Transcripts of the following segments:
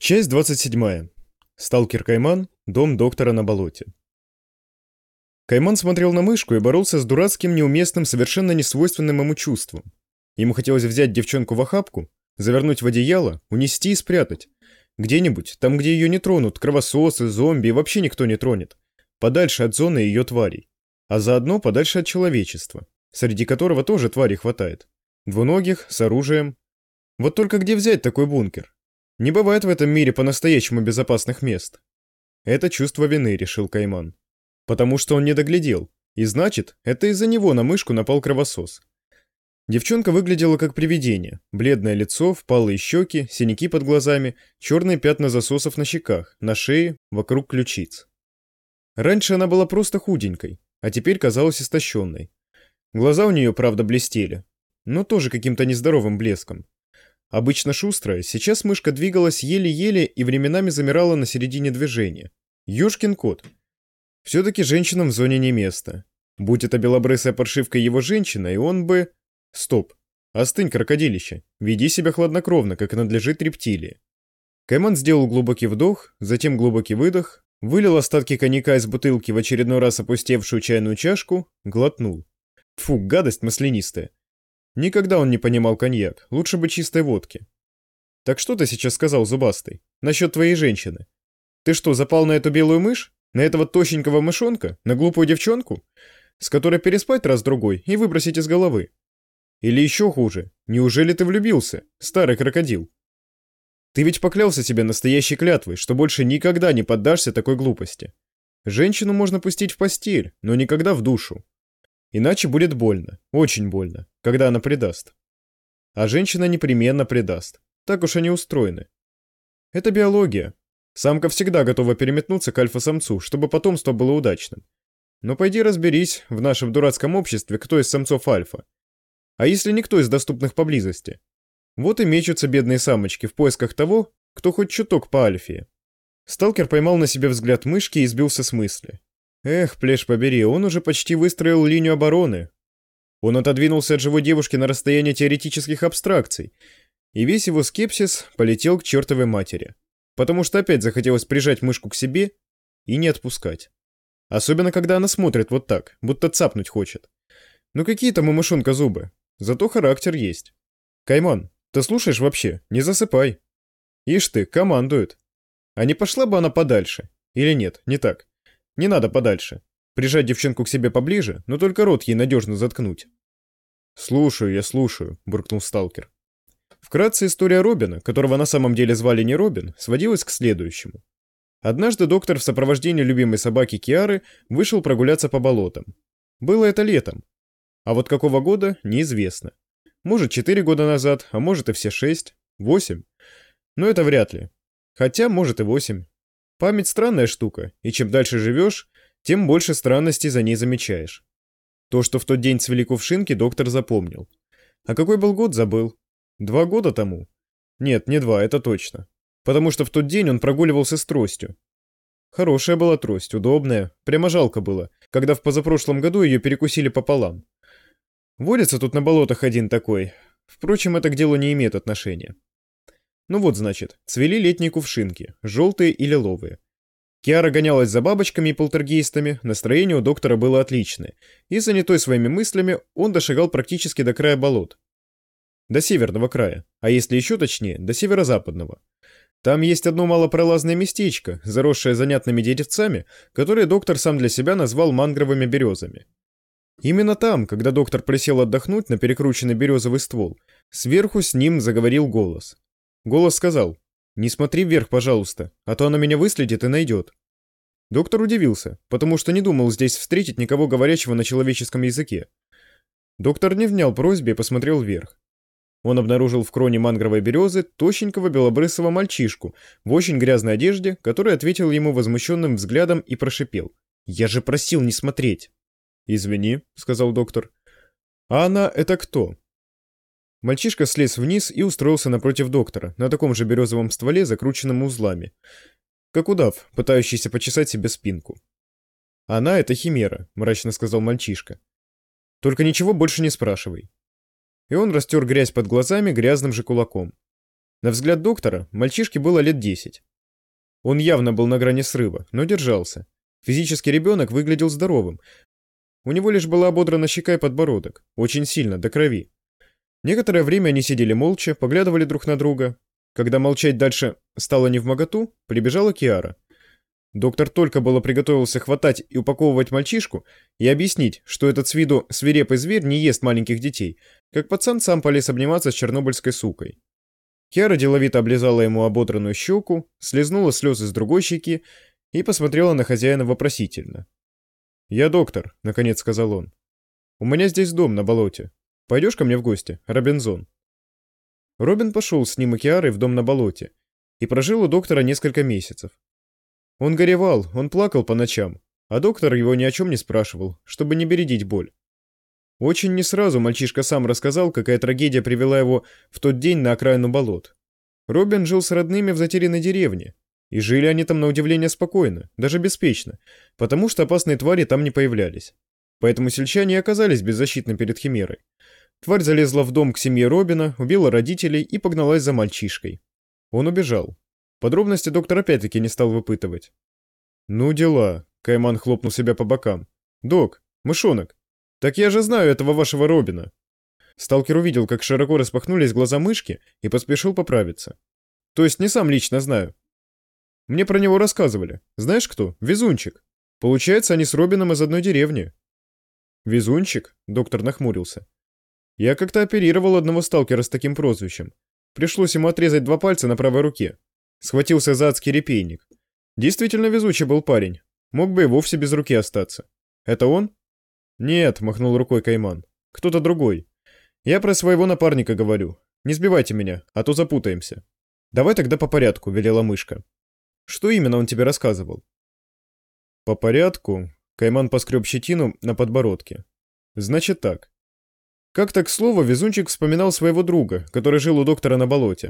Часть 27. Сталкер Кайман. Дом доктора на болоте. Кайман смотрел на мышку и боролся с дурацким, неуместным, совершенно несвойственным ему чувством. Ему хотелось взять девчонку в охапку, завернуть в одеяло, унести и спрятать. Где-нибудь, там, где ее не тронут, кровососы, зомби и вообще никто не тронет. Подальше от зоны ее тварей. А заодно подальше от человечества, среди которого тоже тварей хватает. Двуногих, с оружием. Вот только где взять такой бункер? Не бывает в этом мире по-настоящему безопасных мест. Это чувство вины, решил Кайман. Потому что он не доглядел. И значит, это из-за него на мышку напал кровосос. Девчонка выглядела как привидение. Бледное лицо, впалые щеки, синяки под глазами, черные пятна засосов на щеках, на шее, вокруг ключиц. Раньше она была просто худенькой, а теперь казалась истощенной. Глаза у нее, правда, блестели, но тоже каким-то нездоровым блеском. Обычно шустрая, сейчас мышка двигалась еле-еле и временами замирала на середине движения. Ёшкин кот. Все-таки женщинам в зоне не место. Будь это белобрысая паршивка его женщина, и он бы... Стоп. Остынь, крокодилище. Веди себя хладнокровно, как и надлежит рептилии. Кайман сделал глубокий вдох, затем глубокий выдох, вылил остатки коньяка из бутылки в очередной раз опустевшую чайную чашку, глотнул. Фу, гадость маслянистая. Никогда он не понимал коньяк, лучше бы чистой водки. Так что ты сейчас сказал, зубастый, насчет твоей женщины? Ты что, запал на эту белую мышь? На этого тощенького мышонка? На глупую девчонку? С которой переспать раз-другой и выбросить из головы? Или еще хуже, неужели ты влюбился, старый крокодил? Ты ведь поклялся себе настоящей клятвой, что больше никогда не поддашься такой глупости. Женщину можно пустить в постель, но никогда в душу. Иначе будет больно, очень больно, когда она предаст. А женщина непременно предаст. Так уж они устроены. Это биология. Самка всегда готова переметнуться к альфа-самцу, чтобы потомство было удачным. Но пойди разберись в нашем дурацком обществе, кто из самцов альфа. А если никто из доступных поблизости? Вот и мечутся бедные самочки в поисках того, кто хоть чуток по альфе. Сталкер поймал на себе взгляд мышки и сбился с мысли. Эх, плешь побери, он уже почти выстроил линию обороны. Он отодвинулся от живой девушки на расстояние теоретических абстракций, и весь его скепсис полетел к чертовой матери. Потому что опять захотелось прижать мышку к себе и не отпускать. Особенно, когда она смотрит вот так, будто цапнуть хочет. Ну какие там у мышонка зубы? Зато характер есть. Кайман, ты слушаешь вообще? Не засыпай. Ишь ты, командует. А не пошла бы она подальше? Или нет, не так? Не надо подальше. Прижать девчонку к себе поближе, но только рот ей надежно заткнуть. «Слушаю, я слушаю», — буркнул сталкер. Вкратце история Робина, которого на самом деле звали не Робин, сводилась к следующему. Однажды доктор в сопровождении любимой собаки Киары вышел прогуляться по болотам. Было это летом. А вот какого года — неизвестно. Может, 4 года назад, а может и все 6, 8. Но это вряд ли. Хотя, может и 8. Память странная штука, и чем дальше живешь, тем больше странностей за ней замечаешь. То, что в тот день цвели кувшинки, доктор запомнил. А какой был год, забыл. 2 года тому? Нет, не 2, это точно. Потому что в тот день он прогуливался с тростью. Хорошая была трость, удобная, прямо жалко было, когда в позапрошлом году ее перекусили пополам. Водится тут на болотах один такой. Впрочем, это к делу не имеет отношения. Ну вот, значит, цвели летние кувшинки, желтые и лиловые. Киара гонялась за бабочками и полтергейстами, настроение у доктора было отличное, и, занятой своими мыслями, он дошагал практически до края болот. До северного края, а если еще точнее, до северо-западного. Там есть одно малопролазное местечко, заросшее занятными деревцами, которое доктор сам для себя назвал мангровыми березами. Именно там, когда доктор присел отдохнуть на перекрученный березовый ствол, сверху с ним заговорил голос. Голос сказал: «Не смотри вверх, пожалуйста, а то она меня выследит и найдет». Доктор удивился, потому что не думал здесь встретить никого говорящего на человеческом языке. Доктор не внял просьбе и посмотрел вверх. Он обнаружил в кроне мангровой березы тощенького белобрысого мальчишку в очень грязной одежде, который ответил ему возмущенным взглядом и прошипел: «Я же просил не смотреть!» «Извини», — сказал доктор. «А она — это кто?» Мальчишка слез вниз и устроился напротив доктора, на таком же березовом стволе, закрученном узлами. Как удав, пытающийся почесать себе спинку. «Она — это химера», — мрачно сказал мальчишка. «Только ничего больше не спрашивай». И он растер грязь под глазами грязным же кулаком. На взгляд доктора, мальчишке было лет 10. Он явно был на грани срыва, но держался. Физически ребенок выглядел здоровым. У него лишь была ободрана щека и подбородок. Очень сильно, до крови. Некоторое время они сидели молча, поглядывали друг на друга. Когда молчать дальше стало невмоготу, прибежала Киара. Доктор только было приготовился хватать и упаковывать мальчишку и объяснить, что этот с виду свирепый зверь не ест маленьких детей, как пацан сам полез обниматься с чернобыльской сукой. Киара деловито облизала ему ободранную щеку, слезнула слезы с другой щеки и посмотрела на хозяина вопросительно. «Я доктор», — наконец сказал он. «У меня здесь дом на болоте. Пойдешь ко мне в гости, Робинзон?» Робин пошел с ним и Киарой в дом на болоте и прожил у доктора несколько месяцев. Он горевал, он плакал по ночам, а доктор его ни о чем не спрашивал, чтобы не бередить боль. Очень не сразу мальчишка сам рассказал, какая трагедия привела его в тот день на окраину болот. Робин жил с родными в затерянной деревне, и жили они там на удивление спокойно, даже беспечно, потому что опасные твари там не появлялись. Поэтому сельчане и оказались беззащитны перед химерой. Тварь залезла в дом к семье Робина, убила родителей и погналась за мальчишкой. Он убежал. Подробности доктор опять-таки не стал выпытывать. «Ну дела», — Кайман хлопнул себя по бокам. «Док, мышонок, так я же знаю этого вашего Робина». Сталкер увидел, как широко распахнулись глаза мышки и поспешил поправиться. «То есть не сам лично знаю. Мне про него рассказывали. Знаешь кто? Везунчик. Получается, они с Робином из одной деревни». «Везунчик?» — доктор нахмурился. «Я как-то оперировал одного сталкера с таким прозвищем. Пришлось ему отрезать 2 пальца на правой руке. Схватился за адский репейник. Действительно везучий был парень. Мог бы и вовсе без руки остаться. Это он?» «Нет», — махнул рукой Кайман. «Кто-то другой. Я про своего напарника говорю. Не сбивайте меня, а то запутаемся». «Давай тогда по порядку», — велела мышка. «Что именно он тебе рассказывал?» «По порядку?» — Кайман поскреб щетину на подбородке. «Значит так. Как-то, к слову, везунчик вспоминал своего друга, который жил у доктора на болоте».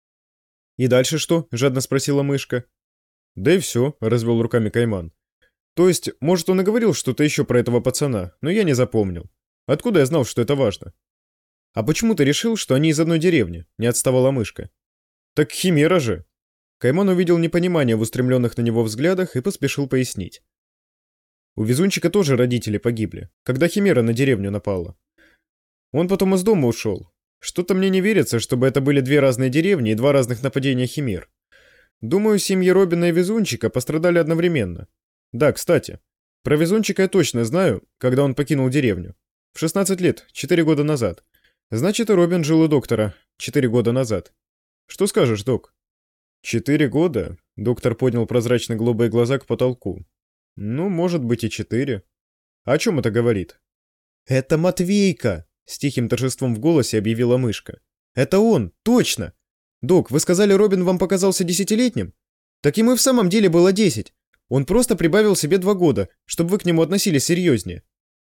«И дальше что?» — жадно спросила мышка. «Да и все», — развел руками Кайман. «То есть, может, он и говорил что-то еще про этого пацана, но я не запомнил. Откуда я знал, что это важно?» «А почему ты решил, что они из одной деревни?» — не отставала мышка. «Так химера же!» Кайман увидел непонимание в устремленных на него взглядах и поспешил пояснить. У везунчика тоже родители погибли, когда химера на деревню напала. Он потом из дома ушел. Что-то мне не верится, чтобы это были 2 разные деревни и 2 разных нападения химер. Думаю, семьи Робина и Везунчика пострадали одновременно. Да, кстати, про Везунчика я точно знаю, когда он покинул деревню. В 16 лет, 4 года назад. Значит, и Робин жил у доктора 4 года назад. Что скажешь, док? 4 года? Доктор поднял прозрачно-голубые глаза к потолку. Ну, может быть и 4. А о чем это говорит? Это Матвейка! С тихим торжеством в голосе объявила мышка. «Это он! Точно! Док, вы сказали, Робин вам показался 10-летним? Так ему и в самом деле было 10. Он просто прибавил себе 2 года, чтобы вы к нему относились серьезнее».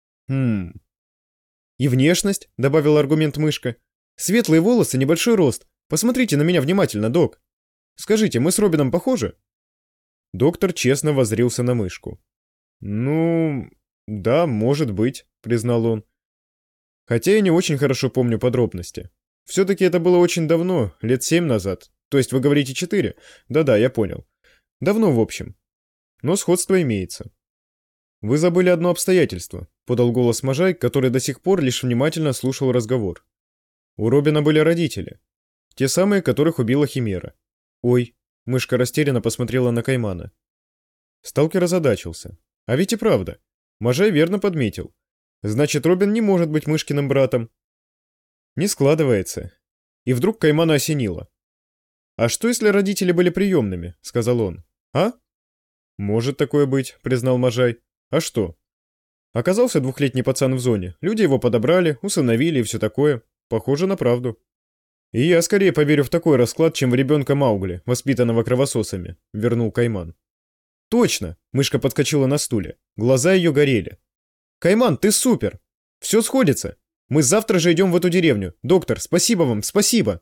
«И внешность», — добавил аргумент мышка. «Светлые волосы, небольшой рост. Посмотрите на меня внимательно, док. Скажите, мы с Робином похожи?» Доктор честно воззрился на мышку. «Ну, да, может быть», — признал он. Хотя я не очень хорошо помню подробности. Все-таки это было очень давно, лет 7 назад. То есть вы говорите 4? Да-да, я понял. Давно, в общем. Но сходство имеется. Вы забыли одно обстоятельство, подал голос Можай, который до сих пор лишь внимательно слушал разговор. У Робина были родители. Те самые, которых убила химера. Ой, мышка растерянно посмотрела на Каймана. Сталкер озадачился. А ведь и правда. Можай верно подметил. Значит, Робин не может быть мышкиным братом. Не складывается. И вдруг Каймана осенило. «А что, если родители были приемными?» — сказал он. «А?» «Может такое быть», — признал Можай. «А что?» Оказался 2-летний пацан в зоне. Люди его подобрали, усыновили и все такое. Похоже на правду. И я скорее поверю в такой расклад, чем в ребенка Маугли, воспитанного кровососами, — вернул Кайман. «Точно!» — мышка подскочила на стуле. Глаза ее горели. «Кайман, ты супер! Все сходится! Мы завтра же идем в эту деревню! Доктор, спасибо вам, спасибо!»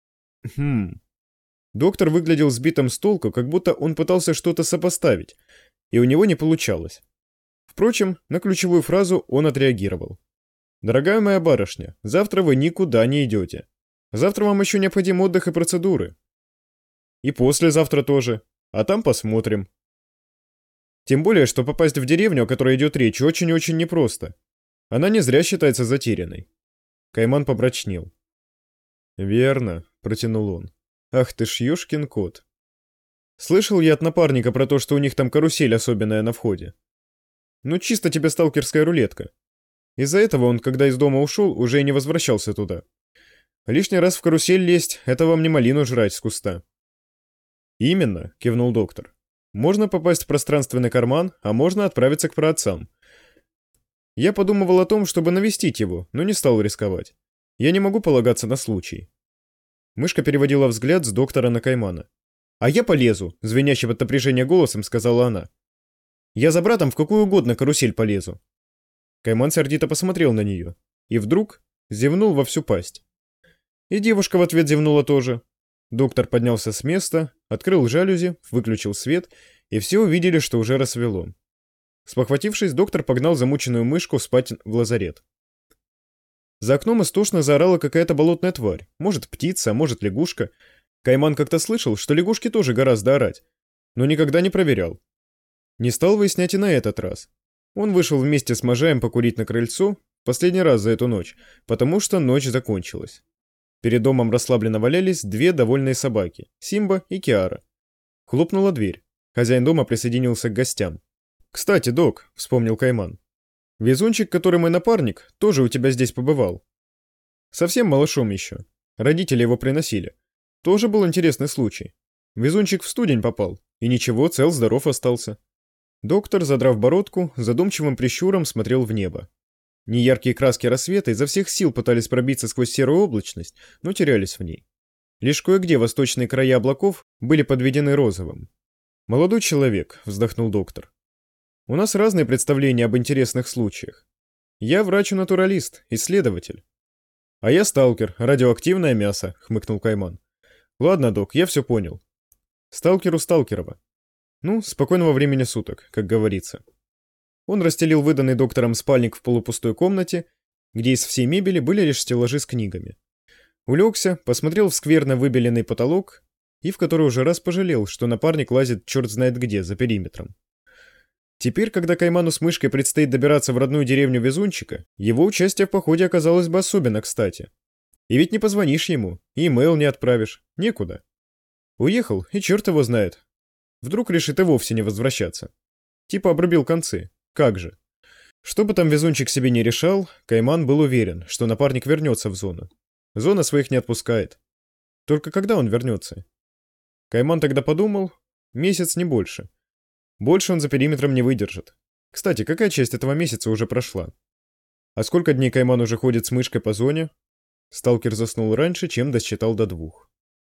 Доктор выглядел сбитым с толку, как будто он пытался что-то сопоставить, и у него не получалось. Впрочем, на ключевую фразу он отреагировал. «Дорогая моя барышня, завтра вы никуда не идете. Завтра вам еще необходим отдых и процедуры. И послезавтра тоже. А там посмотрим. Тем более, что попасть в деревню, о которой идет речь, очень-очень непросто. Она не зря считается затерянной. Кайман помрачнел. «Верно», — протянул он. «Ах ты ж ёшкин кот. Слышал я от напарника про то, что у них там карусель особенная на входе. Ну, чисто тебе сталкерская рулетка. Из-за этого он, когда из дома ушел, уже и не возвращался туда. Лишний раз в карусель лезть — это вам не малину жрать с куста». «Именно», — кивнул доктор. «Можно попасть в пространственный карман, а можно отправиться к праотцам. Я подумывал о том, чтобы навестить его, но не стал рисковать. Я не могу полагаться на случай». Мышка переводила взгляд с доктора на Каймана. «А я полезу», — звенящим от напряжения голосом сказала она. «Я за братом в какую угодно карусель полезу». Кайман сердито посмотрел на нее. И вдруг зевнул во всю пасть. И девушка в ответ зевнула тоже. Доктор поднялся с места, открыл жалюзи, выключил свет, и все увидели, что уже рассвело. Спохватившись, доктор погнал замученную мышку спать в лазарет. За окном истошно заорала какая-то болотная тварь. Может, птица, а может, лягушка. Кайман как-то слышал, что лягушки тоже гораздо орать, но никогда не проверял. Не стал выяснять и на этот раз. Он вышел вместе с Можаем покурить на крыльцо, последний раз за эту ночь, потому что ночь закончилась. Перед домом расслабленно валялись две довольные собаки — Симба и Киара. Хлопнула дверь. Хозяин дома присоединился к гостям. «Кстати, док», — вспомнил Кайман, — «везунчик, который мой напарник, тоже у тебя здесь побывал. Совсем малышом еще. Родители его приносили. Тоже был интересный случай. Везунчик в студень попал, и ничего, цел-здоров остался». Доктор, задрав бородку, задумчивым прищуром смотрел в небо. Неяркие краски рассвета изо всех сил пытались пробиться сквозь серую облачность, но терялись в ней. Лишь кое-где восточные края облаков были подведены розовым. «Молодой человек», — вздохнул доктор. «У нас разные представления об интересных случаях. Я врач-натуралист, исследователь». «А я сталкер, радиоактивное мясо», — хмыкнул Кайман. «Ладно, док, я все понял. Сталкеру Сталкерова. Ну, спокойного времени суток, как говорится». Он расстелил выданный доктором спальник в полупустой комнате, где из всей мебели были лишь стеллажи с книгами. Улегся, посмотрел в скверно выбеленный потолок и в который уже раз пожалел, что напарник лазит черт знает где, за периметром. Теперь, когда Кайману с мышкой предстоит добираться в родную деревню Везунчика, его участие в походе оказалось бы особенно кстати. И ведь не позвонишь ему, и имейл не отправишь, некуда. Уехал, и черт его знает. Вдруг решит и вовсе не возвращаться. Типа обрубил концы. Как же? Что бы там Везунчик себе не решал, Кайман был уверен, что напарник вернется в зону. Зона своих не отпускает. Только когда он вернется? Кайман тогда подумал, месяц не больше. Больше он за периметром не выдержит. Кстати, какая часть этого месяца уже прошла? А сколько дней Кайман уже ходит с мышкой по зоне? Сталкер заснул раньше, чем досчитал до 2.